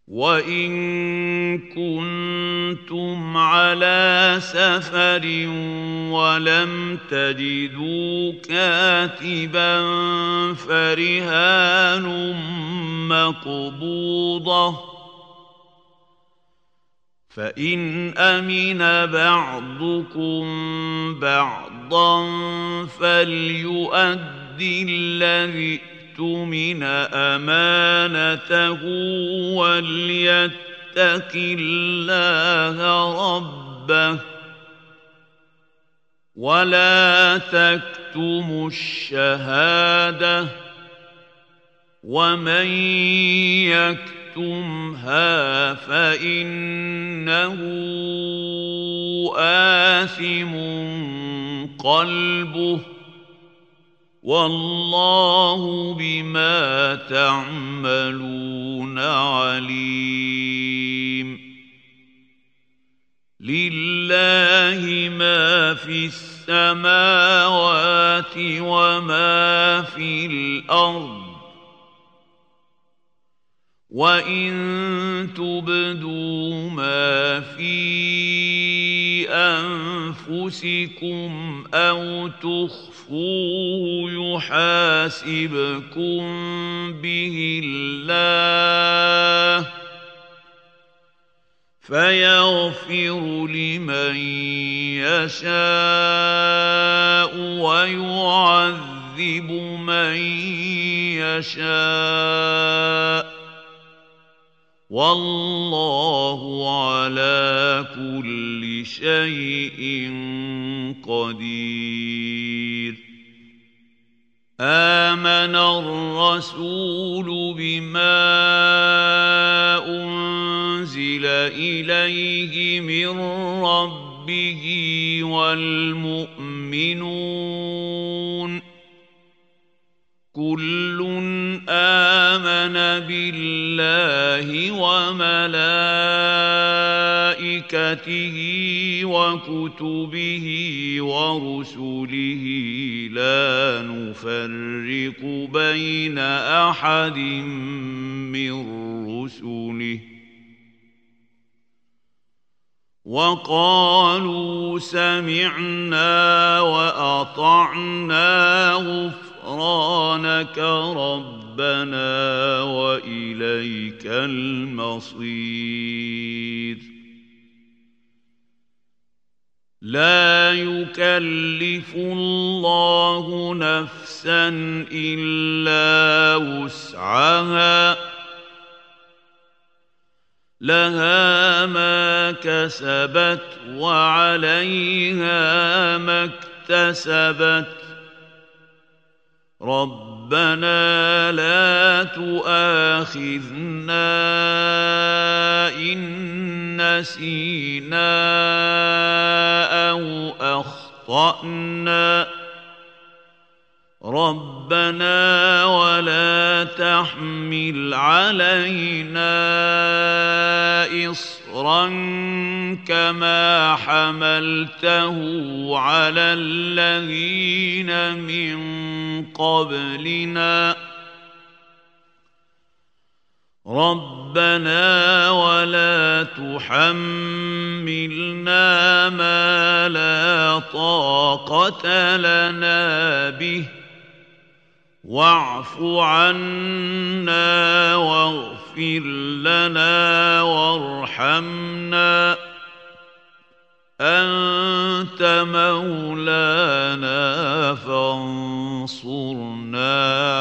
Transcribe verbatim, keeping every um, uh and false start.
وَإِن كُنتُمْ عَلَىٰ سَفَرٍ وَلَمْ تَجِدُوا كَاتِبًا فَرِهَانٌ مَّقْبُوضَةٌ ۖ فَإِنْ أَمِنَ بَعْضُكُم بَعْضًا فَلْيُؤَدِّ الَّذِي اؤْتُمِنَ أَمَانَتَهُ وَلْيَتَّقِ اللَّهَ رَبَّهُ وَلَا تَكْتُمُوا الشَّهَادَةَ ۚ وَمَن يَكْتُمْهَا فَإِنَّهُ آثِمٌ قَلْبُهُ وَاللَّهُ بِمَا تَعْمَلُونَ عَلِيمٌ لِلَّهِ مَا فِي السَّمَاوَاتِ وَمَا فِي الْأَرْضِ ۚ وَإِن تُبْدُوا مَا فِي أَنفُسِكُمْ أَوْ تُخْفُوهُ يُحَاسِبْكُم بِهِ اللَّهُ فَيَغْفِرُ لِمَن يَشَاءُ وَيُعَذِّبُ مَن يَشَاءُ ۗ وَاللَّهُ عَلَىٰ كُلِّ شَيْءٍ قَدِيرٌ آمَنَ الرَّسُولُ بِمَا أُنزِلَ إِلَيْهِ مِن رَّبِّهِ وَالْمُؤْمِنُونَ كُلٌّ آمَنَ بِاللَّهِ وَمَلَائِكَتِهِ وَكُتُبِهِ وَرُسُلِهِ لَا نُفَرِّقُ بَيْنَ أَحَدٍ مِّن رُّسُلِهِ وَقَالُوا سَمِعْنَا وَأَطَعْنَا غُفْرَانَكَ رَبَّنَا وَإِلَيْكَ الْمَصِيرُ لَا يُكَلِّفُ اللَّهُ نَفْسًا إِلَّا وُسْعَهَا ۚ لَهَا مَا كَسَبَتْ وَعَلَيْهَا مَا اكْتَسَبَتْ ۗ رَبَّنَا لَا تُؤَاخِذْنَا إِن نَّسِينَا أَوْ أَخْطَأْنَا ۚ رَبَّنَا وَلَا تَحْمِلْ عَلَيْنَا إِصْرًا كَمَا حَمَلْتَهُ عَلَى الَّذِينَ مِن قَبْلِنَا ۚ رَبَّنَا وَلَا تُحَمِّلْنَا مَا لَا طَاقَةَ لَنَا بِهِ ۖ وَاعْفُ عَنَّا وَاغْفِرْ لَنَا وَارْحَمْنَا ۚ أَنتَ مَوْلَانَا فَانصُرْنَا عَلَى الْقَوْمِ الْكَافِرِينَ. الْقَوْمِ الْكَافِرِينَ.